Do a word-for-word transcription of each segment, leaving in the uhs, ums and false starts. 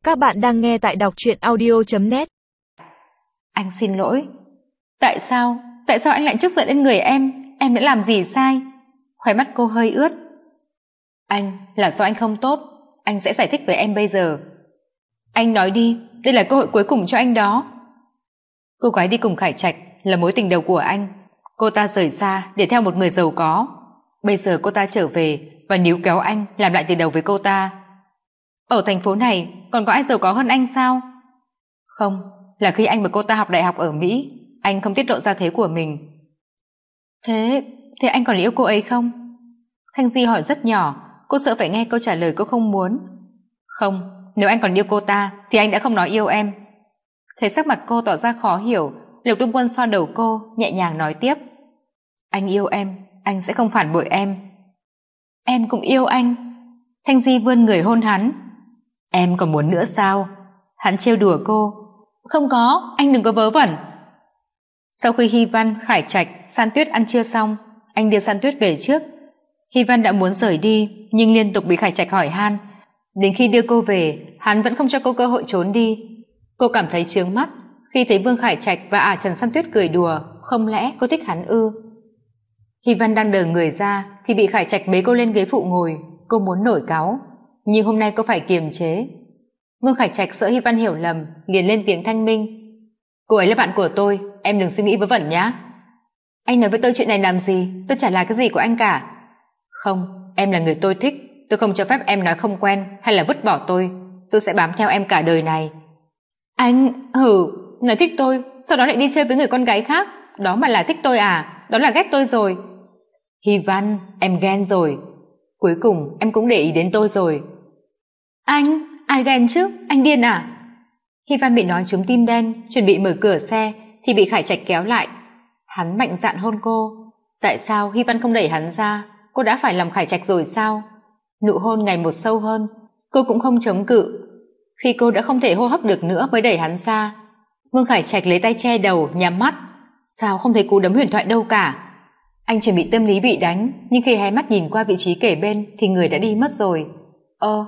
Các bạn đang nghe tại đọc truyện audio chấm net. Anh xin lỗi. Tại sao? Tại sao anh lại trút giận lên người em? Em đã làm gì sai? Khóe mắt cô hơi ướt. Anh, là do anh không tốt. Anh sẽ giải thích với em bây giờ. Anh nói đi, đây là cơ hội cuối cùng cho anh đó. Cô gái đi cùng Khải Trạch là mối tình đầu của anh. Cô ta rời xa để theo một người giàu có. Bây giờ cô ta trở về và níu kéo anh làm lại từ đầu với cô ta. Ở thành phố này còn có ai giàu có hơn anh sao? Không, là khi anh và cô ta học đại học ở Mỹ, anh không tiết lộ ra thế của mình. Thế, thế anh còn yêu cô ấy không? Thanh Di hỏi rất nhỏ, cô sợ phải nghe câu trả lời cô không muốn. Không, nếu anh còn yêu cô ta thì anh đã không nói yêu em. Thấy sắc mặt cô tỏ ra khó hiểu, Lục Đông Quân xoa đầu cô, nhẹ nhàng nói tiếp. Anh yêu em, anh sẽ không phản bội em. Em cũng yêu anh. Thanh Di vươn người hôn hắn. Em còn muốn nữa sao? Hắn trêu đùa cô. Không có, anh đừng có vớ vẩn. Sau khi Hy Văn, Khải Trạch, San Tuyết ăn trưa xong, anh đưa San Tuyết về trước. Hy Văn đã muốn rời đi, nhưng liên tục bị Khải Trạch hỏi han. Đến khi đưa cô về, hắn vẫn không cho cô cơ hội trốn đi. Cô cảm thấy chướng mắt khi thấy Vương Khải Trạch và ả Trần San Tuyết cười đùa. Không lẽ cô thích hắn ư? Hy Văn đang đờ người ra thì bị Khải Trạch bế cô lên ghế phụ ngồi. Cô muốn nổi cáu, nhưng hôm nay cô phải kiềm chế. Vương Khải Trạch sợ Hy Văn hiểu lầm, liền lên tiếng thanh minh. Cô ấy là bạn của tôi, em đừng suy nghĩ vớ vẩn nhá. Anh nói với tôi chuyện này làm gì? Tôi chả là cái gì của anh cả. Không, em là người tôi thích. Tôi không cho phép em nói không quen hay là vứt bỏ tôi. Tôi sẽ bám theo em cả đời này. Anh, hử, nói thích tôi, sau đó lại đi chơi với người con gái khác. Đó mà là thích tôi à? Đó là ghét tôi rồi. Hy Văn, em ghen rồi. Cuối cùng em cũng để ý đến tôi rồi. Anh, ai ghen chứ? Anh điên à? Hy Văn bị nói trúng tim đen, chuẩn bị mở cửa xe thì bị Khải Trạch kéo lại. Hắn mạnh dạn hôn cô. Tại sao Hy Văn không đẩy hắn ra? Cô đã phải lòng Khải Trạch rồi sao? Nụ hôn ngày một sâu hơn, cô cũng không chống cự. Khi cô đã không thể hô hấp được nữa mới đẩy hắn ra. Vương Khải Trạch lấy tay che đầu, nhắm mắt. Sao không thấy cú đấm huyền thoại đâu cả? Anh chuẩn bị tâm lý bị đánh, nhưng khi hé mắt nhìn qua vị trí kề bên thì người đã đi mất rồi. Ơ,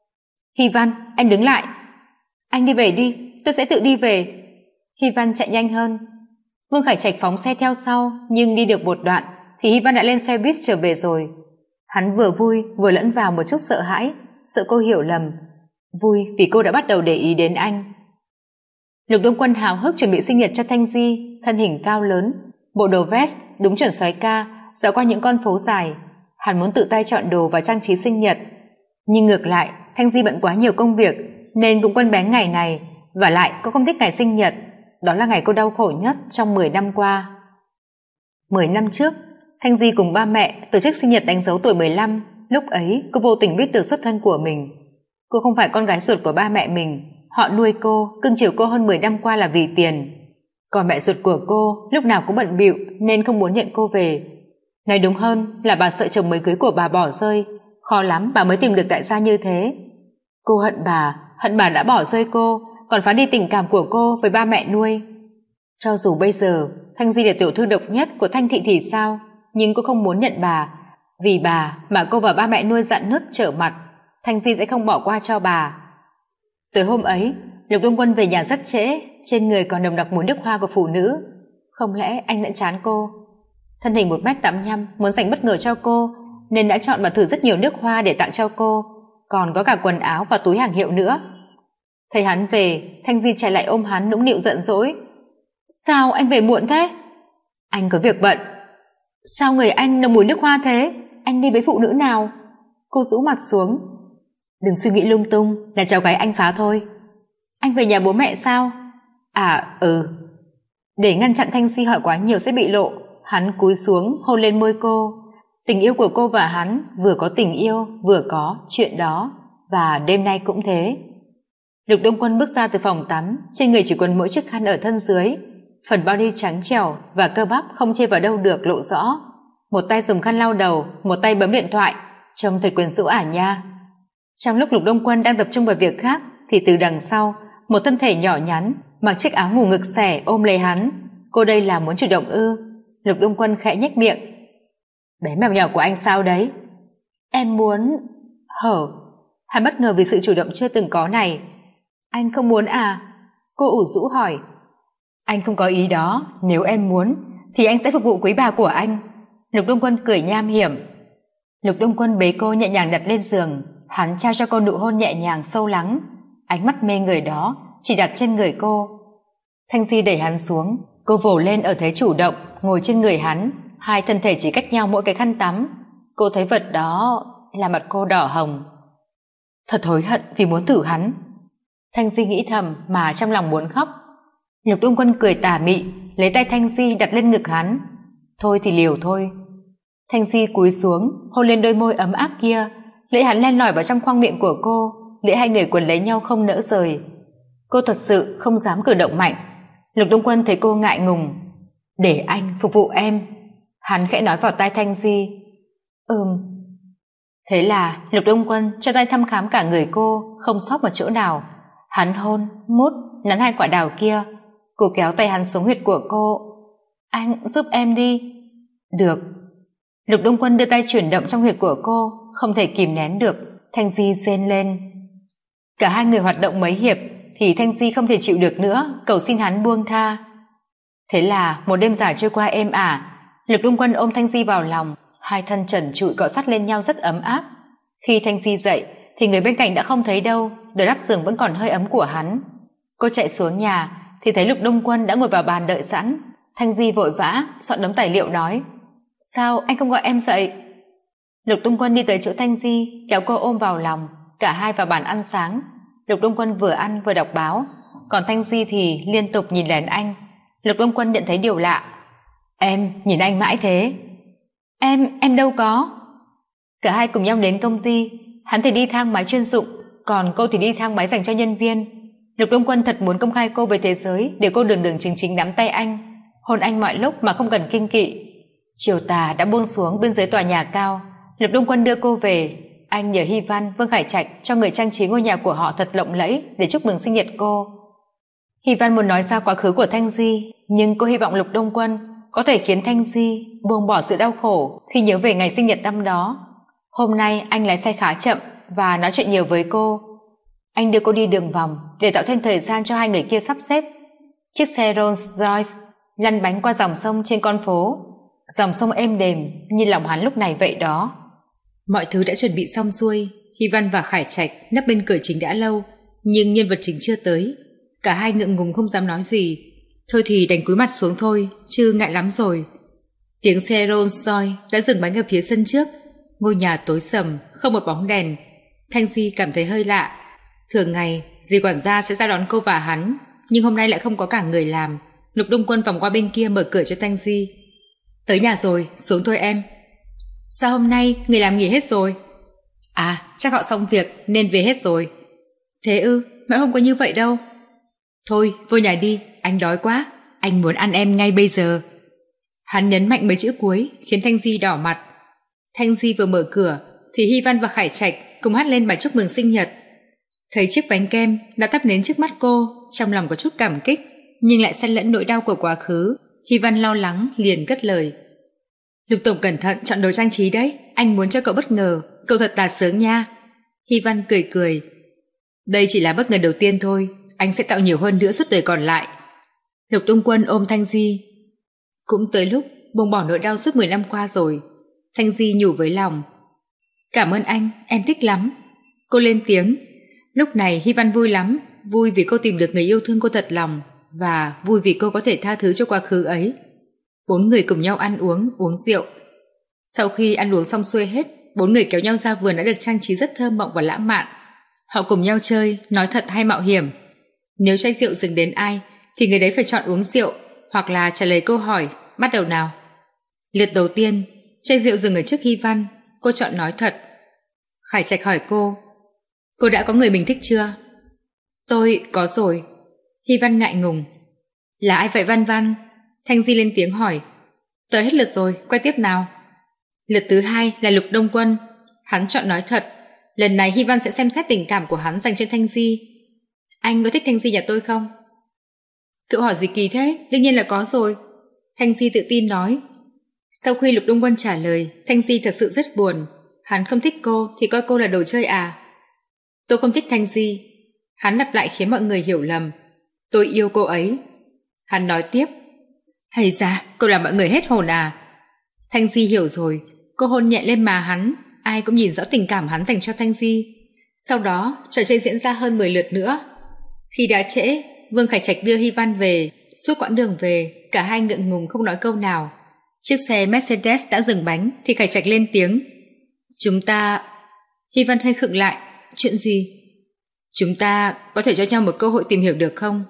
Hy Văn, em đứng lại. Anh đi về đi, tôi sẽ tự đi về. Hy Văn chạy nhanh hơn. Vương Khải Trạch phóng xe theo sau, nhưng đi được một đoạn thì Hy Văn đã lên xe buýt trở về rồi. Hắn vừa vui vừa lẫn vào một chút sợ hãi, sợ cô hiểu lầm. Vui vì cô đã bắt đầu để ý đến anh. Lục Đông Quân hào hức chuẩn bị sinh nhật cho Thanh Di, thân hình cao lớn, bộ đồ vest đúng chuẩn soái ca, dạo qua những con phố dài. Hắn muốn tự tay chọn đồ và trang trí sinh nhật, nhưng ngược lại Thanh Di bận quá nhiều công việc nên cũng quên bén ngày này. Và lại cô không thích ngày sinh nhật, đó là ngày cô đau khổ nhất trong mười năm qua. Mười năm trước, Thanh Di cùng ba mẹ tổ chức sinh nhật đánh dấu tuổi mười lăm. Lúc ấy cô vô tình biết được xuất thân của mình. Cô không phải con gái ruột của ba mẹ mình. Họ nuôi cô, cưng chiều cô hơn mười năm qua là vì tiền. Còn mẹ ruột của cô lúc nào cũng bận bịu nên không muốn nhận cô về. Nói đúng hơn là bà sợ chồng mới cưới của bà bỏ rơi. Khó lắm bà mới tìm được đại gia như thế. Cô hận bà, hận bà đã bỏ rơi cô, còn phá đi tình cảm của cô với ba mẹ nuôi. Cho dù bây giờ Thanh Di là tiểu thư độc nhất của Thanh thị thì sao, nhưng cô không muốn nhận bà. Vì bà mà cô và ba mẹ nuôi rạn nứt trở mặt, Thanh Di sẽ không bỏ qua cho bà. Tối hôm ấy, Lục Đông Quân về nhà rất trễ, trên người còn nồng nặc mùi nước hoa của phụ nữ. Không lẽ anh đã chán cô? Thân hình một mét tám mươi lăm muốn dành bất ngờ cho cô, nên đã chọn và thử rất nhiều nước hoa để tặng cho cô, còn có cả quần áo và túi hàng hiệu nữa. Thấy hắn về, Thanh Di chạy lại ôm hắn nũng nịu giận dỗi. Sao anh về muộn thế? Anh có việc bận. Sao người anh nồng mùi nước hoa thế? Anh đi với phụ nữ nào? Cô rũ mặt xuống. Đừng suy nghĩ lung tung, là cháu gái anh phá thôi. Anh về nhà bố mẹ sao? À, ừ. Để ngăn chặn Thanh Di hỏi quá nhiều sẽ bị lộ, hắn cúi xuống hôn lên môi cô. Tình yêu của cô và hắn vừa có tình yêu, vừa có chuyện đó, và đêm nay cũng thế. Lục Đông Quân bước ra từ phòng tắm, trên người chỉ quần mỗi chiếc khăn ở thân dưới, phần body trắng trẻo và cơ bắp không chê vào đâu được lộ rõ. Một tay dùng khăn lau đầu, một tay bấm điện thoại, trông thật quyến rũ ả nha. Trong lúc Lục Đông Quân đang tập trung vào việc khác thì từ đằng sau, một thân thể nhỏ nhắn mặc chiếc áo ngủ ngực xẻ ôm lấy hắn. Cô đây là muốn chủ động ư? Lục Đông Quân khẽ nhếch miệng. Bé mèo nhỏ của anh sao đấy? Em muốn... Hở. Hắn bất ngờ vì sự chủ động chưa từng có này. Anh không muốn à? Cô ủ rũ hỏi. Anh không có ý đó, nếu em muốn thì anh sẽ phục vụ quý bà của anh. Lục Đông Quân cười nham hiểm. Lục Đông Quân bế cô nhẹ nhàng đặt lên giường, hắn trao cho cô nụ hôn nhẹ nhàng sâu lắng, ánh mắt mê người đó chỉ đặt trên người cô. Thanh Di đẩy hắn xuống, cô vồ lên ở thế chủ động, ngồi trên người hắn, hai thân thể chỉ cách nhau mỗi cái khăn tắm. Cô thấy vật đó là mặt cô đỏ hồng. Thật hối hận vì muốn thử hắn. Thanh Di nghĩ thầm mà trong lòng muốn khóc. Lục Đông Quân cười tà mị, lấy tay Thanh Di đặt lên ngực hắn. Thôi thì liều thôi. Thanh Di cúi xuống, hôn lên đôi môi ấm áp kia, lưỡi hắn len lỏi vào trong khoang miệng của cô, lưỡi hai người quấn lấy nhau không nỡ rời. Cô thật sự không dám cử động mạnh. Lục Đông Quân thấy cô ngại ngùng. Để anh phục vụ em. Hắn khẽ nói vào tai Thanh Di. Ừm. Thế là Lục Đông Quân cho tay thăm khám cả người cô, không sót một chỗ nào. Hắn hôn, mút, nắn hai quả đào kia. Cô kéo tay hắn xuống huyệt của cô. Anh giúp em đi. Được. Lục Đông Quân đưa tay chuyển động trong huyệt của cô, không thể kìm nén được. Thanh Di rên lên. Cả hai người hoạt động mấy hiệp thì Thanh Di không thể chịu được nữa, cầu xin hắn buông tha. Thế là một đêm dài trôi qua êm ả. Lục Đông Quân ôm Thanh Di vào lòng, hai thân trần trụi cọ sát lên nhau rất ấm áp. Khi Thanh Di dậy thì người bên cạnh đã không thấy đâu, đờ đắp giường vẫn còn hơi ấm của hắn. Cô chạy xuống nhà thì thấy Lục Đông Quân đã ngồi vào bàn đợi sẵn. Thanh Di vội vã soạn đống tài liệu nói. Sao anh không gọi em dậy? Lục Đông Quân đi tới chỗ Thanh Di, kéo cô ôm vào lòng, cả hai vào bàn ăn sáng. Lục Đông Quân vừa ăn vừa đọc báo, còn Thanh Di thì liên tục nhìn lén anh. Lục Đông Quân nhận thấy điều lạ. Em nhìn anh mãi thế. Em, em đâu có. Cả hai cùng nhau đến công ty, hắn thì đi thang máy chuyên dụng, còn cô thì đi thang máy dành cho nhân viên. Lục Đông Quân thật muốn công khai cô với thế giới, để cô đường đường chính chính nắm tay anh, hôn anh mọi lúc mà không cần kiêng kỵ. Chiều tà đã buông xuống bên dưới tòa nhà cao. Lục Đông Quân đưa cô về. Anh nhờ Hy Văn, Vương Khải Trạch cho người trang trí ngôi nhà của họ thật lộng lẫy để chúc mừng sinh nhật cô. Hy Văn muốn nói ra quá khứ của Thanh Di, nhưng cô hy vọng Lục Đông Quân có thể khiến Thanh Di buông bỏ sự đau khổ khi nhớ về ngày sinh nhật năm đó. Hôm nay anh lái xe khá chậm và nói chuyện nhiều với cô. Anh đưa cô đi đường vòng để tạo thêm thời gian cho hai người kia sắp xếp. Chiếc xe Rolls Royce lăn bánh qua dòng sông trên con phố. Dòng sông êm đềm như lòng hắn lúc này vậy đó. Mọi thứ đã chuẩn bị xong xuôi. Hy Văn và Khải Trạch nấp bên cửa chính đã lâu, nhưng nhân vật chính chưa tới. Cả hai ngượng ngùng không dám nói gì. Thôi thì đành cúi mặt xuống thôi, chứ ngại lắm rồi. Tiếng xe Rolls Royce đã dừng bánh ở phía sân trước. Ngôi nhà tối sầm, không một bóng đèn. Thanh Di cảm thấy hơi lạ. Thường ngày dì quản gia sẽ ra đón cô và hắn, nhưng hôm nay lại không có cả người làm. Lục Đông Quân vòng qua bên kia mở cửa cho Thanh Di. Tới nhà rồi, xuống thôi em. Sao hôm nay người làm nghỉ hết rồi? À, chắc họ xong việc nên về hết rồi. Thế ư, mẹ không có như vậy đâu. Thôi, vô nhà đi, anh đói quá. Anh muốn ăn em ngay bây giờ. Hắn nhấn mạnh mấy chữ cuối khiến Thanh Di đỏ mặt. Thanh Di vừa mở cửa thì Hy Văn và Khải Trạch cùng hát lên bài chúc mừng sinh nhật. Thấy chiếc bánh kem đã thắp nến trước mắt cô, trong lòng có chút cảm kích, nhưng lại xen lẫn nỗi đau của quá khứ. Hy Văn lo lắng liền cất lời. Lục tổng cẩn thận chọn đồ trang trí đấy, anh muốn cho cậu bất ngờ, cậu thật là sướng nha. Hy Văn cười cười. Đây chỉ là bất ngờ đầu tiên thôi, anh sẽ tạo nhiều hơn nữa suốt đời còn lại. Lục Đông Quân ôm Thanh Di. Cũng tới lúc buông bỏ nỗi đau suốt mười năm qua rồi. Thanh Di nhủ với lòng. Cảm ơn anh, em thích lắm. Cô lên tiếng. Lúc này Hy Văn vui lắm, vui vì cô tìm được người yêu thương cô thật lòng, và vui vì cô có thể tha thứ cho quá khứ ấy. Bốn người cùng nhau ăn uống, uống rượu. Sau khi ăn uống xong xuôi hết, bốn người kéo nhau ra vườn đã được trang trí rất thơ mộng và lãng mạn. Họ cùng nhau chơi, nói thật hay mạo hiểm. Nếu chai rượu dừng đến ai, thì người đấy phải chọn uống rượu, hoặc là trả lời câu hỏi. Bắt đầu nào. Lượt đầu tiên, chai rượu dừng ở trước Hy Văn. Cô chọn nói thật. Khải Trạch hỏi cô. Cô đã có người mình thích chưa? Tôi có rồi. Hy Văn ngại ngùng. Là ai vậy Văn Văn? Thanh Di lên tiếng hỏi. Tới hết lượt rồi, quay tiếp nào. Lượt thứ hai là Lục Đông Quân. Hắn chọn nói thật. Lần này Hy Văn sẽ xem xét tình cảm của hắn dành cho Thanh Di. Anh có thích Thanh Di nhà tôi không? Cậu hỏi gì kỳ thế? Đương nhiên là có rồi. Thanh Di tự tin nói. Sau khi Lục Đông Quân trả lời, Thanh Di thật sự rất buồn. Hắn không thích cô thì coi cô là đồ chơi à? Tôi không thích Thanh Di. Hắn lặp lại khiến mọi người hiểu lầm. Tôi yêu cô ấy. Hắn nói tiếp. Hay ra, cô làm mọi người hết hồn à? Thanh Di hiểu rồi, cô hôn nhẹ lên má hắn, ai cũng nhìn rõ tình cảm hắn dành cho Thanh Di. Sau đó, trò chơi diễn ra hơn mười lượt nữa. Khi đã trễ, Vương Khải Trạch đưa Hy Văn về. Suốt quãng đường về, cả hai ngượng ngùng không nói câu nào. Chiếc xe Mercedes đã dừng bánh thì Khải Trạch lên tiếng. Chúng ta... Hy Văn hơi khựng lại. Chuyện gì? Chúng ta có thể cho nhau một cơ hội tìm hiểu được không?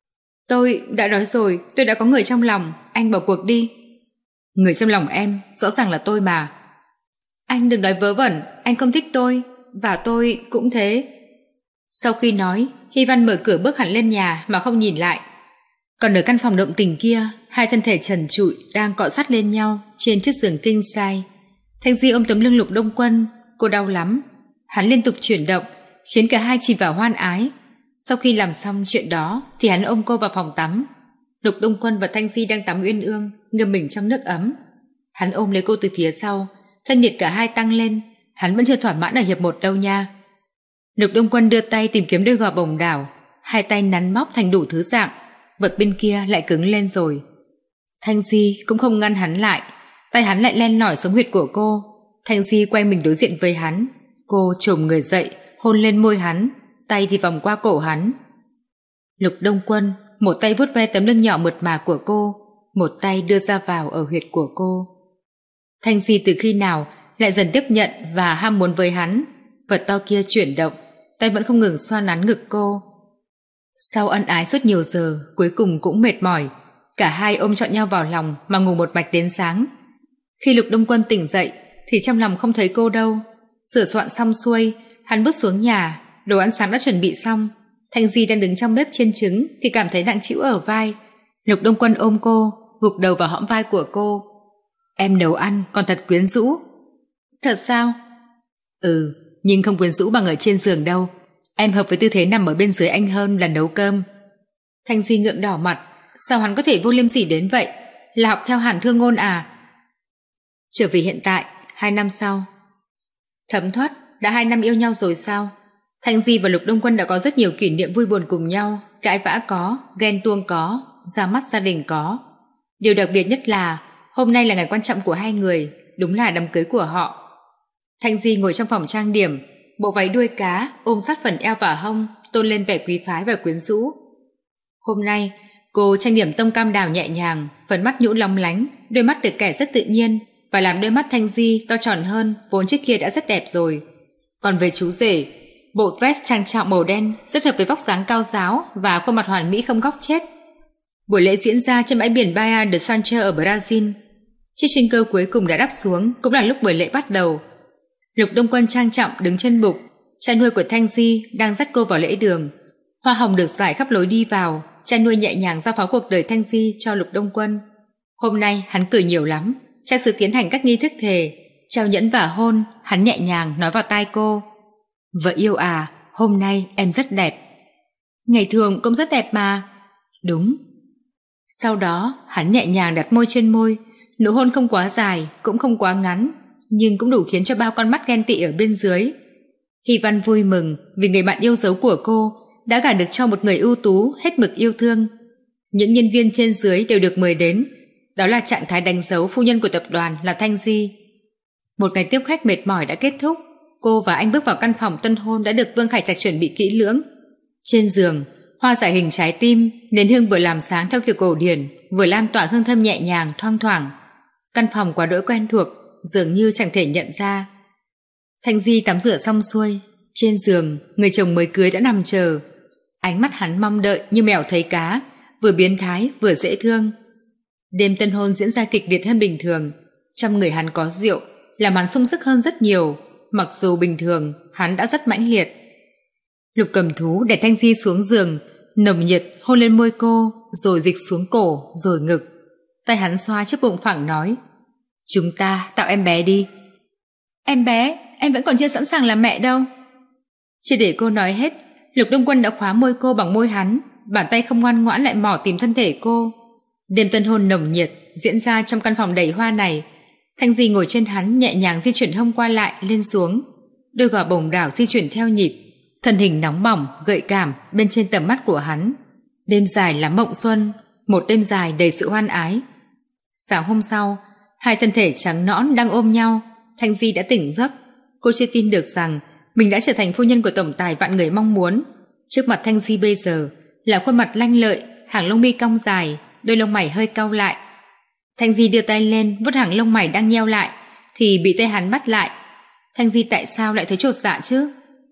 Tôi đã nói rồi, tôi đã có người trong lòng, anh bỏ cuộc đi. Người trong lòng em, rõ ràng là tôi mà. Anh đừng nói vớ vẩn, anh không thích tôi, và tôi cũng thế. Sau khi nói, Hy Văn mở cửa bước hẳn lên nhà mà không nhìn lại. Còn ở căn phòng động tình kia, hai thân thể trần trụi đang cọ sát lên nhau trên chiếc giường king size. Thanh Di ôm tấm lưng Lục Đông Quân, cô đau lắm. Hắn liên tục chuyển động, khiến cả hai chìm vào hoan ái. Sau khi làm xong chuyện đó thì hắn ôm cô vào phòng tắm. Lục Đông Quân và Thanh Di đang tắm uyên ương, ngâm mình trong nước ấm. Hắn ôm lấy cô từ phía sau, thân nhiệt cả hai tăng lên. Hắn vẫn chưa thỏa mãn ở hiệp một đâu nha. Lục Đông Quân đưa tay tìm kiếm đôi gò bồng đảo, hai tay nắn móc thành đủ thứ dạng. Vật bên kia lại cứng lên rồi. Thanh Di cũng không ngăn hắn lại, tay hắn lại len lỏi xuống huyệt của cô. Thanh Di quay mình đối diện với hắn, cô chồm người dậy, hôn lên môi hắn, tay thì vòng qua cổ hắn. Lục Đông Quân một tay vuốt ve tấm lưng nhỏ mượt mà của cô, một tay đưa ra vào ở huyệt của cô. Thanh Di từ khi nào lại dần tiếp nhận và ham muốn với hắn. Vật to kia chuyển động, tay vẫn không ngừng xoa nắn ngực cô. Sau ân ái suốt nhiều giờ, cuối cùng cũng mệt mỏi, cả hai ôm trọn nhau vào lòng mà ngủ một mạch đến sáng. Khi Lục Đông Quân tỉnh dậy thì trong lòng không thấy cô đâu. Sửa soạn xong xuôi, hắn bước xuống nhà, đồ ăn sáng đã chuẩn bị xong. Thanh Di đang đứng trong bếp chiên trứng thì cảm thấy nặng trĩu ở vai. Lục Đông Quân ôm cô, gục đầu vào hõm vai của cô. Em nấu ăn còn thật quyến rũ. Thật sao? Ừ, nhưng không quyến rũ bằng ở trên giường đâu. Em hợp với tư thế nằm ở bên dưới anh hơn là nấu cơm. Thanh Di ngượng đỏ mặt. Sao hắn có thể vô liêm sỉ đến vậy? Là học theo Hàn Thương Ngôn à? Trở về hiện tại, hai năm sau. Thấm thoát, đã hai năm yêu nhau rồi sao? Thanh Di và Lục Đông Quân đã có rất nhiều kỷ niệm vui buồn cùng nhau. Cãi vã có, ghen tuông có, ra mắt gia đình có. Điều đặc biệt nhất là hôm nay là ngày quan trọng của hai người, đúng là đám cưới của họ. Thanh Di ngồi trong phòng trang điểm, bộ váy đuôi cá ôm sát phần eo và hông, tôn lên vẻ quý phái và quyến rũ. Hôm nay cô trang điểm tông cam đào nhẹ nhàng, phần mắt nhũ lóng lánh, đôi mắt được kẻ rất tự nhiên và làm đôi mắt Thanh Di to tròn hơn vốn trước kia đã rất đẹp rồi. Còn về chú rể, bộ vest trang trọng màu đen rất hợp với vóc dáng cao ráo và khuôn mặt hoàn mỹ không góc chết. Buổi lễ diễn ra trên bãi biển Baía de Sancho ở Brazil. Chiếc chuyên cơ cuối cùng đã đáp xuống, cũng là lúc buổi lễ bắt đầu. Lục Đông Quân trang trọng đứng trên bục, cha nuôi của Thanh Di đang dắt cô vào lễ đường. Hoa hồng được rải khắp lối đi vào, cha nuôi nhẹ nhàng giao phó cuộc đời Thanh Di cho Lục Đông Quân. Hôm nay hắn cười nhiều lắm, cha xứ tiến hành các nghi thức thề, trao nhẫn và hôn. Hắn nhẹ nhàng nói vào tai cô: Vợ yêu à, hôm nay em rất đẹp. Ngày thường cũng rất đẹp mà. Đúng. Sau đó hắn nhẹ nhàng đặt môi trên môi, nụ hôn không quá dài cũng không quá ngắn, nhưng cũng đủ khiến cho bao con mắt ghen tị ở bên dưới. Hy Văn vui mừng vì người bạn yêu dấu của cô đã gả được cho một người ưu tú hết mực yêu thương. Những nhân viên trên dưới đều được mời đến, đó là trạng thái đánh dấu phu nhân của tập đoàn là Thanh Di. Một ngày tiếp khách mệt mỏi đã kết thúc, cô và anh bước vào căn phòng tân hôn đã được Vương Khải Trạch chuẩn bị kỹ lưỡng. Trên giường, hoa giải hình trái tim, nến hương vừa làm sáng theo kiểu cổ điển, vừa lan tỏa hương thơm nhẹ nhàng thoang thoảng. Căn phòng quá đỗi quen thuộc, dường như chẳng thể nhận ra. Thanh Di tắm rửa xong xuôi, trên giường người chồng mới cưới đã nằm chờ. Ánh mắt hắn mong đợi như mèo thấy cá, vừa biến thái vừa dễ thương. Đêm tân hôn diễn ra kịch liệt hơn bình thường. Trong người hắn có rượu, làm hắn sung sức hơn rất nhiều, mặc dù bình thường hắn đã rất mãnh liệt. Lục Cầm Thú để Thanh Di xuống giường, nồng nhiệt hôn lên môi cô, rồi dịch xuống cổ, rồi ngực. Tay hắn xoa chiếc bụng phẳng nói: Chúng ta tạo em bé đi. Em bé? Em vẫn còn chưa sẵn sàng làm mẹ đâu. Chưa để cô nói hết, Lục Đông Quân đã khóa môi cô bằng môi hắn, bàn tay không ngoan ngoãn lại mò tìm thân thể cô. Đêm tân hôn nồng nhiệt diễn ra trong căn phòng đầy hoa này. Thanh Di ngồi trên hắn nhẹ nhàng di chuyển hông qua lại lên xuống, đôi gò bồng đảo di chuyển theo nhịp, thân hình nóng bỏng, gợi cảm bên trên tầm mắt của hắn. Đêm dài lắm mộng xuân, một đêm dài đầy sự hoan ái. Sáng hôm sau, hai thân thể trắng nõn đang ôm nhau. Thanh Di đã tỉnh giấc. Cô chưa tin được rằng mình đã trở thành phu nhân của tổng tài vạn người mong muốn. Trước mặt Thanh Di bây giờ là khuôn mặt lanh lợi, hàng lông mi cong dài, đôi lông mày hơi cau lại. Thanh Di đưa tay lên vuốt hàng lông mày đang nheo lại thì bị tay hắn bắt lại. Thanh Di tại sao lại thấy chột dạ chứ?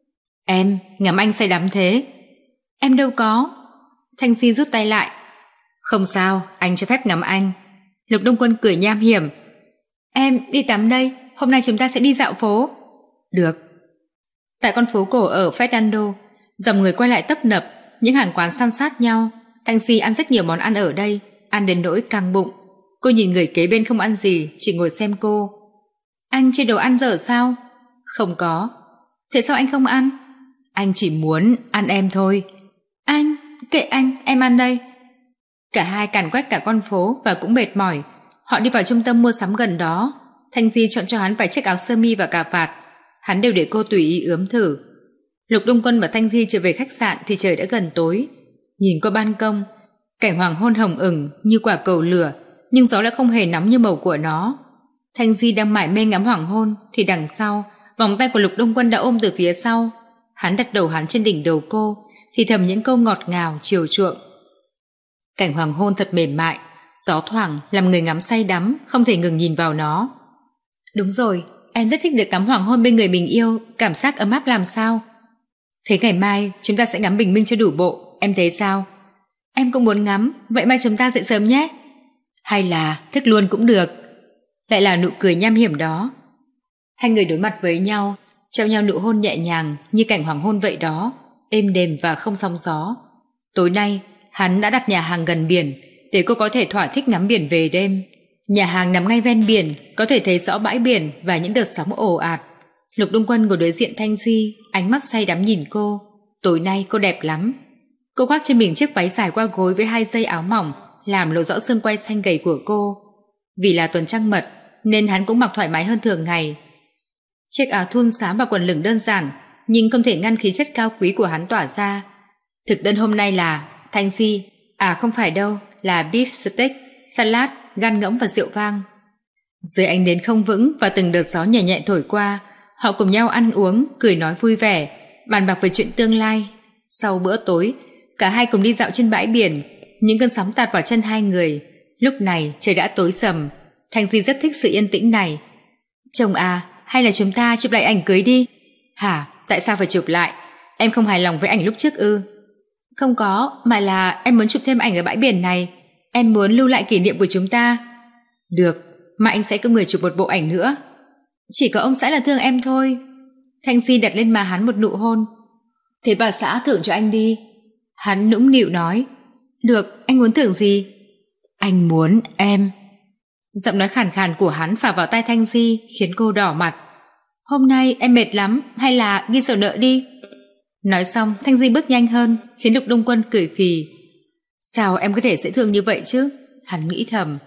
Em ngắm anh say đắm thế. Em đâu có. Thanh Di rút tay lại. Không sao, anh cho phép ngắm anh. Lục Đông Quân cười nham hiểm. Em đi tắm đây, hôm nay chúng ta sẽ đi dạo phố. Được. Tại con phố cổ ở Fernando, dòng người quay lại tấp nập, những hàng quán san sát nhau. Thanh Di ăn rất nhiều món ăn ở đây, ăn đến nỗi căng bụng. Cô nhìn người kế bên không ăn gì, chỉ ngồi xem cô. Anh chê đồ ăn dở sao? Không có. Thế sao anh không ăn? Anh chỉ muốn ăn em thôi. Anh, kệ anh, em ăn đây. Cả hai càn quét cả con phố và cũng mệt mỏi. Họ đi vào trung tâm mua sắm gần đó. Thanh Di chọn cho hắn vài chiếc áo sơ mi và cà vạt. Hắn đều để cô tùy ý ướm thử. Lục Đông Quân và Thanh Di trở về khách sạn thì trời đã gần tối. Nhìn qua ban công, cảnh hoàng hôn hồng ửng như quả cầu lửa, nhưng gió lại không hề nóng như màu của nó. Thanh Di đang mải mê ngắm hoàng hôn thì đằng sau, vòng tay của Lục Đông Quân đã ôm từ phía sau. Hắn đặt đầu hắn trên đỉnh đầu cô, thì thầm những câu ngọt ngào chiều chuộng. Cảnh hoàng hôn thật mềm mại, gió thoảng làm người ngắm say đắm, không thể ngừng nhìn vào nó. Đúng rồi, em rất thích được ngắm hoàng hôn bên người mình yêu, cảm giác ấm áp làm sao. Thế ngày mai chúng ta sẽ ngắm bình minh cho đủ bộ, em thấy sao? Em cũng muốn ngắm, vậy mai chúng ta dậy sớm nhé. Hay là thức luôn cũng được. Lại là nụ cười nham hiểm đó. Hai người đối mặt với nhau, trao nhau nụ hôn nhẹ nhàng như cảnh hoàng hôn vậy đó, êm đềm và không sóng gió. Tối nay hắn đã đặt nhà hàng gần biển để cô có thể thỏa thích ngắm biển về đêm. Nhà hàng nằm ngay ven biển, có thể thấy rõ bãi biển và những đợt sóng ồ ạt. Lục Đông Quân ngồi đối diện Thanh Di, ánh mắt say đắm nhìn cô. Tối nay cô đẹp lắm. Cô khoác trên mình chiếc váy dài qua gối với hai dây áo mỏng, làm lộ rõ xương quai xanh gầy của cô. Vì là tuần trăng mật nên hắn cũng mặc thoải mái hơn thường ngày. Chiếc áo thun xám và quần lửng đơn giản, nhưng không thể ngăn khí chất cao quý của hắn tỏa ra. Thực đơn hôm nay là Thanh Di, à không phải đâu, là beef steak, salad, gan ngỗng và rượu vang. Dưới ánh nến không vững và từng đợt gió nhẹ nhẹ thổi qua, họ cùng nhau ăn uống, cười nói vui vẻ, bàn bạc về chuyện tương lai. Sau bữa tối, cả hai cùng đi dạo trên bãi biển, những cơn sóng tạt vào chân hai người. Lúc này trời đã tối sầm. Thanh Di rất thích sự yên tĩnh này. Chồng à, hay là chúng ta chụp lại ảnh cưới đi? Hả, tại sao phải chụp lại? Em không hài lòng với ảnh lúc trước ư? Không có, mà là em muốn chụp thêm ảnh ở bãi biển này. Em muốn lưu lại kỷ niệm của chúng ta. Được, mà anh sẽ có người chụp một bộ ảnh nữa. Chỉ có ông xã là thương em thôi. Thanh Di đặt lên má hắn một nụ hôn. Thế bà xã thưởng cho anh đi. Hắn nũng nịu nói. Được, anh muốn thưởng gì? Anh muốn em. Giọng nói khàn khàn của hắn phả vào tai Thanh Di khiến cô đỏ mặt. Hôm nay em mệt lắm, hay là ghi sổ nợ đi? Nói xong Thanh Di bước nhanh hơn, khiến Lục Đông Quân cười phì. Sao em có thể dễ thương như vậy chứ? Hắn nghĩ thầm.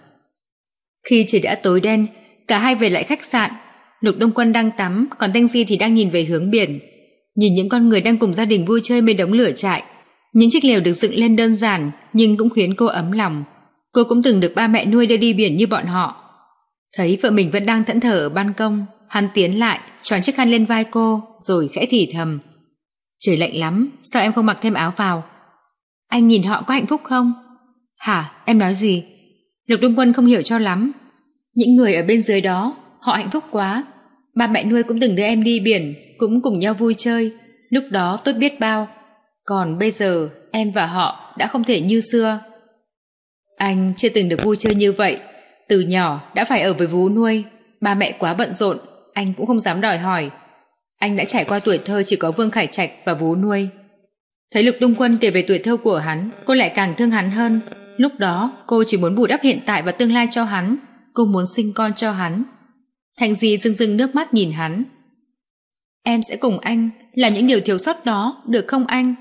Khi trời đã tối đen, cả hai về lại khách sạn. Lục Đông Quân đang tắm, còn Thanh Di thì đang nhìn về hướng biển. Nhìn những con người đang cùng gia đình vui chơi bên đống lửa trại. Những chiếc lều được dựng lên đơn giản nhưng cũng khiến cô ấm lòng. Cô cũng từng được ba mẹ nuôi đưa đi biển như bọn họ. Thấy vợ mình vẫn đang thẫn thờ ở ban công, hắn tiến lại, choàng chiếc khăn lên vai cô, rồi khẽ thì thầm. Trời lạnh lắm, sao em không mặc thêm áo vào? Anh nhìn họ có hạnh phúc không? Hả, em nói gì? Lục Đông Quân không hiểu cho lắm. Những người ở bên dưới đó, họ hạnh phúc quá. Ba mẹ nuôi cũng từng đưa em đi biển, cũng cùng nhau vui chơi. Lúc đó tốt biết bao. Còn bây giờ, em và họ đã không thể như xưa. Anh chưa từng được vui chơi như vậy. Từ nhỏ đã phải ở với vú nuôi. Ba mẹ quá bận rộn, anh cũng không dám đòi hỏi. Anh đã trải qua tuổi thơ chỉ có Vương Khải Trạch và vú nuôi. Thấy Lục Đông Quân kể về tuổi thơ của hắn, cô lại càng thương hắn hơn. Lúc đó cô chỉ muốn bù đắp hiện tại và tương lai cho hắn. Cô muốn sinh con cho hắn. Thanh Di rưng rưng nước mắt nhìn hắn. Em sẽ cùng anh làm những điều thiếu sót đó, được không anh?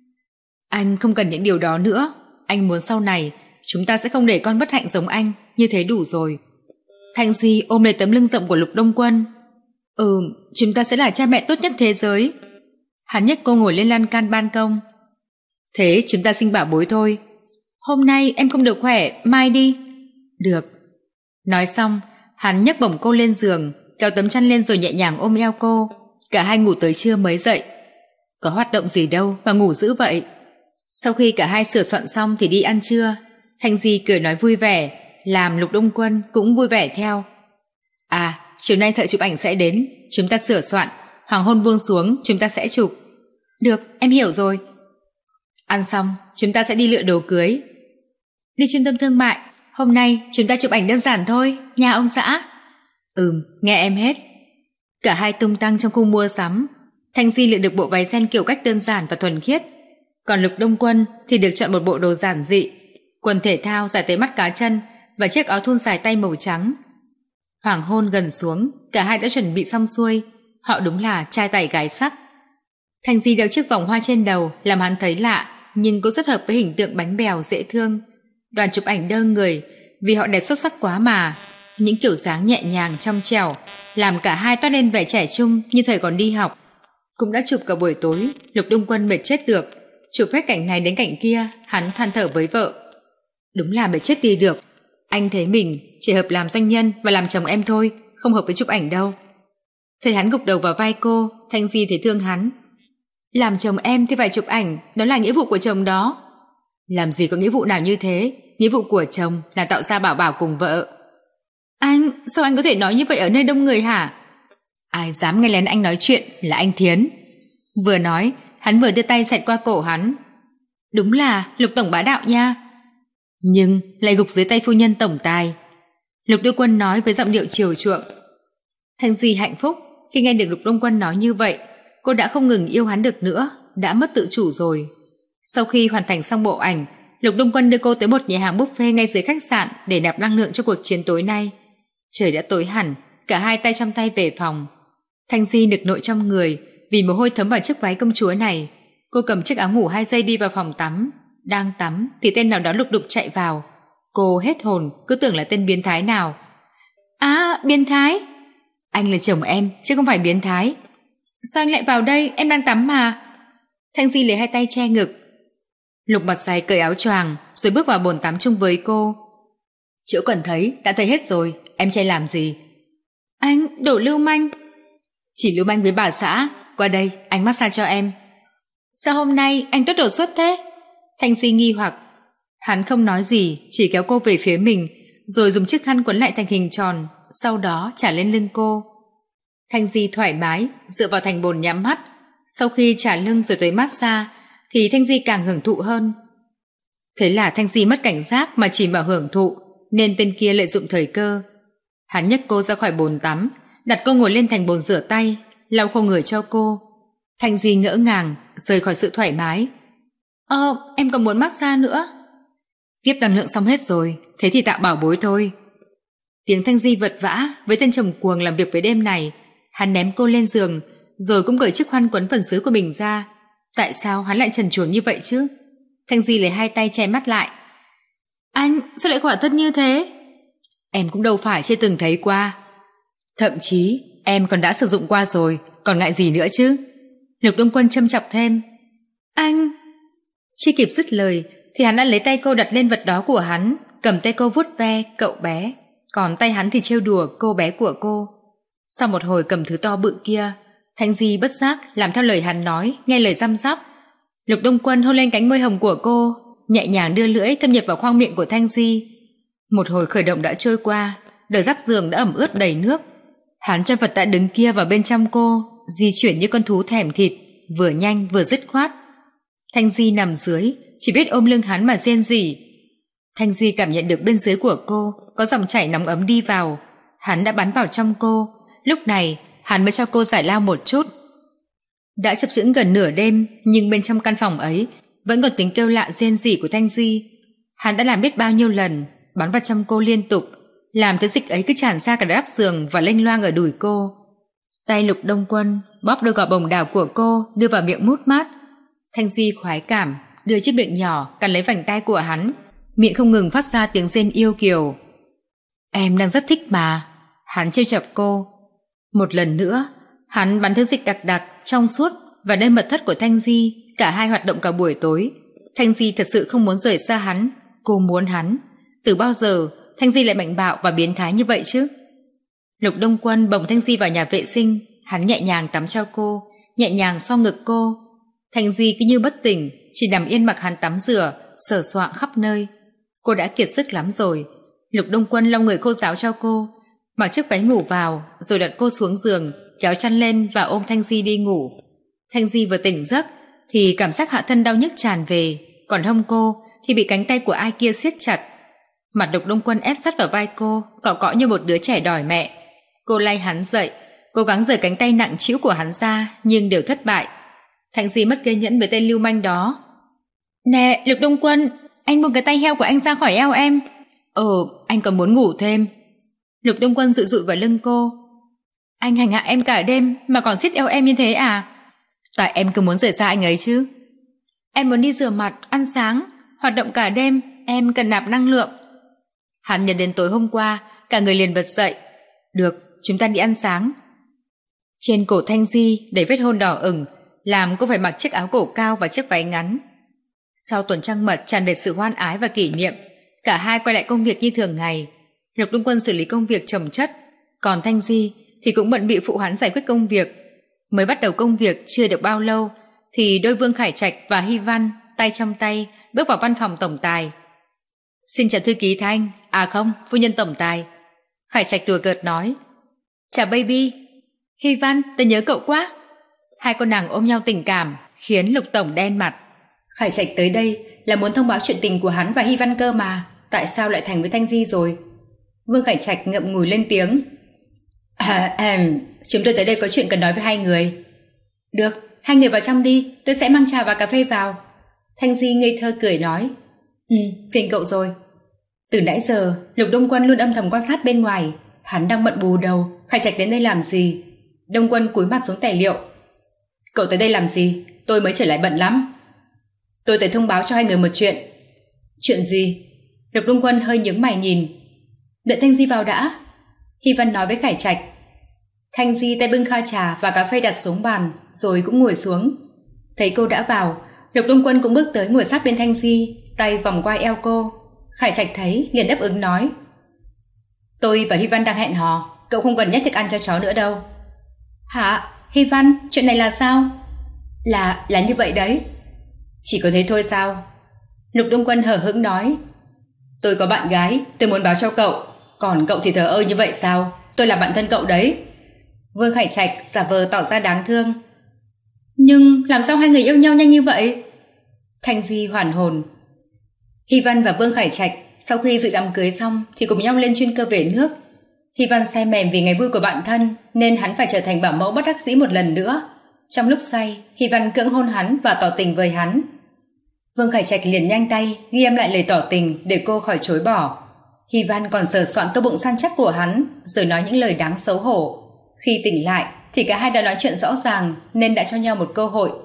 Anh không cần những điều đó nữa. Anh muốn sau này chúng ta sẽ không để con bất hạnh giống anh. Như thế đủ rồi. Thanh Di ôm lấy tấm lưng rộng của Lục Đông Quân. Ừ, chúng ta sẽ là cha mẹ tốt nhất thế giới. Hắn nhấc cô ngồi lên lan can ban công. Thế chúng ta sinh bảo bối thôi. Hôm nay em không được khỏe, mai đi. Được. Nói xong, hắn nhấc bổng cô lên giường, kéo tấm chăn lên rồi nhẹ nhàng ôm eo cô. Cả hai ngủ tới trưa mới dậy. Có hoạt động gì đâu mà ngủ dữ vậy. Sau khi cả hai sửa soạn xong thì đi ăn trưa. Thanh Di cười nói vui vẻ, làm Lục Đông Quân cũng vui vẻ theo. À, chiều nay thợ chụp ảnh sẽ đến, chúng ta sửa soạn, hoàng hôn buông xuống chúng ta sẽ chụp. Được, em hiểu rồi. Ăn xong, chúng ta sẽ đi lựa đồ cưới. Đi trung tâm thương mại, hôm nay chúng ta chụp ảnh đơn giản thôi, nhà ông xã. Ừm, nghe em hết. Cả hai tung tăng trong khu mua sắm. Thanh Di lựa được bộ váy ren kiểu cách đơn giản và thuần khiết, còn Lục Đông Quân thì được chọn một bộ đồ giản dị, quần thể thao dài tới mắt cá chân và chiếc áo thun dài tay màu trắng. Hoàng hôn gần xuống, cả hai đã chuẩn bị xong xuôi, họ đúng là trai tài gái sắc. Thanh Di đeo chiếc vòng hoa trên đầu làm hắn thấy lạ, nhưng cũng rất hợp với hình tượng bánh bèo dễ thương. Đoàn chụp ảnh đơn người, vì họ đẹp xuất sắc quá mà, những kiểu dáng nhẹ nhàng trong trẻo làm cả hai toát lên vẻ trẻ trung như thời còn đi học. Cũng đã chụp cả buổi tối, Lục Đông Quân mệt chết được, chụp hết cảnh này đến cảnh kia, hắn than thở với vợ. Đúng là mệt chết đi được, anh thấy mình chỉ hợp làm doanh nhân và làm chồng em thôi, không hợp với chụp ảnh đâu. Thấy hắn gục đầu vào vai cô, Thanh Di thấy thương hắn. Làm chồng em thì phải chụp ảnh, đó là nghĩa vụ của chồng đó. Làm gì có nghĩa vụ nào như thế, nghĩa vụ của chồng là tạo ra bảo bảo cùng vợ. Anh, sao anh có thể nói như vậy ở nơi đông người hả? Ai dám nghe lén anh nói chuyện là anh Thiến. Vừa nói, hắn vừa đưa tay xẹt qua cổ hắn. Đúng là Lục tổng bá đạo nha. Nhưng lại gục dưới tay phu nhân tổng tài. Lục Đông Quân nói với giọng điệu chiều chuộng. Thanh Di hạnh phúc khi nghe được Lục Đông Quân nói như vậy. Cô đã không ngừng yêu hắn được nữa, đã mất tự chủ rồi. Sau khi hoàn thành xong bộ ảnh, Lục Đông Quân đưa cô tới một nhà hàng buffet ngay dưới khách sạn để nạp năng lượng cho cuộc chiến tối nay. Trời đã tối hẳn, cả hai tay trong tay về phòng. Thanh Di nực nội trong người vì mồ hôi thấm vào chiếc váy công chúa này. Cô cầm chiếc áo ngủ hai giây đi vào phòng tắm. Đang tắm thì tên nào đó lục đục chạy vào. Cô hết hồn, cứ tưởng là tên biến thái nào. À, biến thái? Anh là chồng em chứ không phải biến thái. Sao anh lại vào đây, em đang tắm mà. Thanh Di lấy hai tay che ngực. Lục mặt dày cởi áo choàng rồi bước vào bồn tắm chung với cô. Chỗ cần thấy đã thấy hết rồi, em che làm gì? Anh đổ lưu manh. Chỉ lưu manh với bà xã. Qua đây, anh massage cho em. Sao hôm nay anh tốt đột xuất thế? Thanh Di nghi hoặc. Hắn không nói gì, chỉ kéo cô về phía mình, rồi dùng chiếc khăn quấn lại thành hình tròn, sau đó trả lên lưng cô. Thanh Di thoải mái dựa vào thành bồn nhắm mắt. Sau khi trả lưng rồi tới massage thì Thanh Di càng hưởng thụ hơn. Thế là Thanh Di mất cảnh giác mà chỉ vào hưởng thụ, nên tên kia lợi dụng thời cơ. Hắn nhấc cô ra khỏi bồn tắm, đặt cô ngồi lên thành bồn rửa tay, lau khô người cho cô. Thanh Di ngỡ ngàng rời khỏi sự thoải mái. Ờ, em còn muốn massage nữa. Kiếp năng lượng xong hết rồi, thế thì tạo bảo bối thôi. Tiếng Thanh Di vật vã với tên chồng cuồng làm việc với đêm này. Hắn ném cô lên giường, rồi cũng cởi chiếc khăn quấn phần dưới của mình ra. Tại sao hắn lại trần truồng như vậy chứ? Thanh Di lấy hai tay che mắt lại. Anh sao lại khỏa thân như thế? Em cũng đâu phải chưa từng thấy qua. Thậm chí em còn đã sử dụng qua rồi, còn ngại gì nữa chứ? Lục Đông Quân châm chọc thêm. Anh... Chưa kịp dứt lời thì hắn đã lấy tay cô đặt lên vật đó của hắn, cầm tay cô vuốt ve cậu bé, còn tay hắn thì trêu đùa cô bé của cô. Sau một hồi cầm thứ to bự kia, Thanh Di bất giác làm theo lời hắn nói, nghe lời răm rắp. Lục Đông Quân hôn lên cánh môi hồng của cô, nhẹ nhàng đưa lưỡi thâm nhập vào khoang miệng của Thanh Di. Một hồi khởi động đã trôi qua, đời giáp giường đã ẩm ướt đầy nước. Hắn cho vật đã đứng kia vào bên trong cô, di chuyển như con thú thèm thịt, vừa nhanh vừa dứt khoát. Thanh Di nằm dưới, chỉ biết ôm lưng hắn mà rên rỉ. Thanh Di cảm nhận được bên dưới của cô có dòng chảy nóng ấm đi vào. Hắn đã bắn vào trong cô, lúc này hắn mới cho cô giải lao một chút. Đã chập chững gần nửa đêm, nhưng bên trong căn phòng ấy vẫn còn tiếng kêu lạ rên rỉ của Thanh Di. Hắn đã làm biết bao nhiêu lần, bắn vào trong cô liên tục, làm thứ dịch ấy cứ tràn ra cả đáp giường và lênh loang ở đùi cô. Tay Lục Đông Quân bóp đôi gò bồng đào của cô đưa vào miệng mút mát. Thanh Di khoái cảm đưa chiếc miệng nhỏ cắn lấy vành tai của hắn, miệng không ngừng phát ra tiếng rên yêu kiều. Em đang rất thích mà. Hắn trêu chọc cô. Một lần nữa hắn bắn thứ dịch đặc đặc trong suốt và nơi mật thất của Thanh Di, cả hai hoạt động cả buổi tối. Thanh Di thật sự không muốn rời xa hắn, cô muốn hắn. Từ bao giờ Thanh Di lại mạnh bạo và biến thái như vậy chứ? Lục Đông Quân bồng Thanh Di vào nhà vệ sinh, hắn nhẹ nhàng tắm cho cô, nhẹ nhàng xoa ngực cô. Thanh Di cứ như bất tỉnh, chỉ nằm yên mặc hắn tắm rửa, sờ soạng khắp nơi. Cô đã kiệt sức lắm rồi. Lục Đông Quân lau người khô ráo cho cô, mặc chiếc váy ngủ vào, rồi đặt cô xuống giường, kéo chăn lên và ôm Thanh Di đi ngủ. Thanh Di vừa tỉnh giấc thì cảm giác hạ thân đau nhức tràn về, còn hông cô thì bị cánh tay của ai kia siết chặt. Mặt Lục Đông Quân ép sát vào vai cô, cọ cọ như một đứa trẻ đòi mẹ. Cô lay hắn dậy, cố gắng rời cánh tay nặng trĩu của hắn ra, nhưng đều thất bại. Thanh Di mất kiên nhẫn với tên lưu manh đó. Nè Lục Đông Quân, anh buông cái tay heo của anh ra khỏi eo em. Ờ, anh còn muốn ngủ thêm. Lục Đông Quân dụi dụi vào lưng cô. Anh hành hạ em cả đêm mà còn siết eo em như thế à? Tại em cứ muốn rời xa anh ấy chứ. Em muốn đi rửa mặt, ăn sáng, hoạt động cả đêm, em cần nạp năng lượng. Hắn nhớ đến tối hôm qua, cả người liền bật dậy. Được, chúng ta đi ăn sáng. Trên cổ Thanh Di đầy vết hôn đỏ ửng, làm cô phải mặc chiếc áo cổ cao và chiếc váy ngắn. Sau tuần trăng mật tràn đầy sự hoan ái và kỷ niệm, cả hai quay lại công việc như thường ngày. Lục Đông Quân xử lý công việc chồng chất, còn Thanh Di thì cũng bận bịu phụ hắn giải quyết công việc. Mới bắt đầu công việc chưa được bao lâu thì đôi Vương Khải Trạch và Hy Văn tay trong tay bước vào văn phòng tổng tài. Xin chào thư ký Thanh, à không, phu nhân tổng tài. Khải Trạch đùa cợt nói. Chào baby. Hy Văn, tớ nhớ cậu quá. Hai con nàng ôm nhau tình cảm khiến Lục tổng đen mặt. Khải Trạch tới đây là muốn thông báo chuyện tình của hắn và Hy Văn cơ mà, tại sao lại thành với Thanh Di rồi? Vương Khải Trạch ngậm ngùi lên tiếng. À, à, chúng tôi tới đây có chuyện cần nói với hai người. Được, hai người vào trong đi, tôi sẽ mang trà và cà phê vào. Thanh Di ngây thơ cười nói. Ừ, phiền cậu rồi. Từ nãy giờ Lục Đông Quân luôn âm thầm quan sát bên ngoài. Hắn đang bận bù đầu, Khải Trạch đến đây làm gì? Đông Quân cúi mặt xuống tài liệu. Cậu tới đây làm gì? Tôi mới trở lại bận lắm. Tôi tới thông báo cho hai người một chuyện. Chuyện gì? Lục Đông Quân hơi nhướng mày nhìn. Đợi Thanh Di vào đã. Hy Văn nói với Khải Trạch. Thanh Di tay bưng kha trà và cà phê đặt xuống bàn, rồi cũng ngồi xuống. Thấy cô đã vào, Lục Đông Quân cũng bước tới ngồi sát bên Thanh Di, tay vòng qua eo cô. Khải Trạch thấy liền đáp ứng nói. Tôi và Hy Văn đang hẹn hò, cậu không cần nhét thức ăn cho chó nữa đâu. Hả? Hy Văn, chuyện này là sao? Là, là như vậy đấy. Chỉ có thế thôi sao? Lục Đông Quân hờ hững nói. Tôi có bạn gái, tôi muốn báo cho cậu. Còn cậu thì thờ ơ như vậy sao? Tôi là bạn thân cậu đấy. Vương Khải Trạch giả vờ tỏ ra đáng thương. Nhưng làm sao hai người yêu nhau nhanh như vậy? Thanh Di hoàn hồn. Hy Văn và Vương Khải Trạch sau khi dự đám cưới xong thì cùng nhau lên chuyên cơ về nước. Hy Văn say mềm vì ngày vui của bạn thân nên hắn phải trở thành bảo mẫu bất đắc dĩ một lần nữa. Trong lúc say, Hy Văn cưỡng hôn hắn và tỏ tình với hắn. Vương Khải Trạch liền nhanh tay ghi âm lại lời tỏ tình để cô khỏi chối bỏ. Hy Văn còn sờ soạng cơ bụng săn chắc của hắn rồi nói những lời đáng xấu hổ. Khi tỉnh lại thì cả hai đã nói chuyện rõ ràng nên đã cho nhau một cơ hội.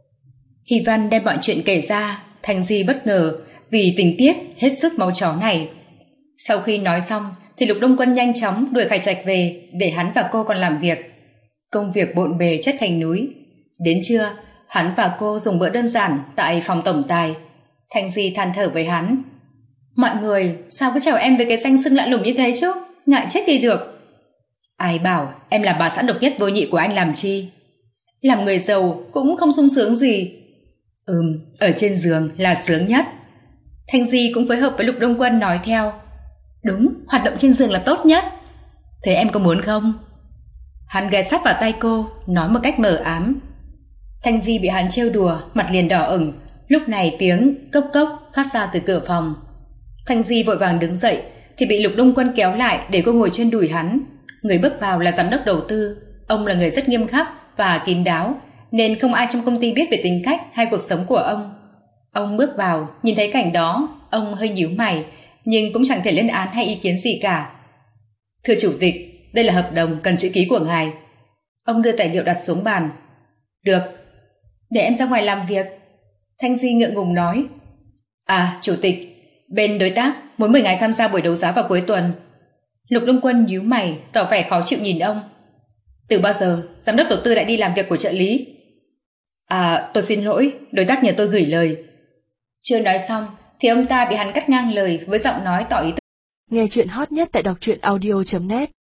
Hy Văn đem mọi chuyện kể ra, Thanh Di bất ngờ vì tình tiết hết sức máu chó này. Sau khi nói xong thì Lục Đông Quân nhanh chóng đuổi Khải Trạch về để hắn và cô còn làm việc. Công việc bộn bề chất thành núi. Đến trưa, hắn và cô dùng bữa đơn giản tại phòng tổng tài. Thanh Di than thở với hắn. Mọi người sao cứ chào em với cái danh xưng lạ lùng như thế chứ? Ngại chết đi được. Ai bảo em là bà xã độc nhất vô nhị của anh làm chi? Làm người giàu cũng không sung sướng gì. Ừm, ở trên giường là sướng nhất. Thanh Di cũng phối hợp với Lục Đông Quân nói theo. Đúng, hoạt động trên giường là tốt nhất. Thế em có muốn không? Hắn ghé sát vào tay cô, nói một cách mờ ám. Thanh Di bị hắn trêu đùa, mặt liền đỏ ửng. Lúc này tiếng cốc cốc phát ra từ cửa phòng. Thanh Di vội vàng đứng dậy thì bị Lục Đông Quân kéo lại để cô ngồi trên đùi hắn. Người bước vào là giám đốc đầu tư. Ông là người rất nghiêm khắc và kín đáo nên không ai trong công ty biết về tính cách hay cuộc sống của ông. Ông bước vào, nhìn thấy cảnh đó, ông hơi nhíu mày nhưng cũng chẳng thể lên án hay ý kiến gì cả. Thưa chủ tịch, đây là hợp đồng cần chữ ký của ngài. Ông đưa tài liệu đặt xuống bàn. Được, để em ra ngoài làm việc. Thanh Di ngượng ngùng nói. À, chủ tịch, bên đối tác muốn mời ngài tham gia buổi đấu giá vào cuối tuần. Lục Đông Quân nhíu mày, tỏ vẻ khó chịu nhìn ông. Từ bao giờ giám đốc đầu tư lại đi làm việc của trợ lý? À, tôi xin lỗi, đối tác nhờ tôi gửi lời. Chưa nói xong thì ông ta bị hắn cắt ngang lời với giọng nói tỏ ý. Nghe chuyện hot nhất tại đọc truyện audio chấm net.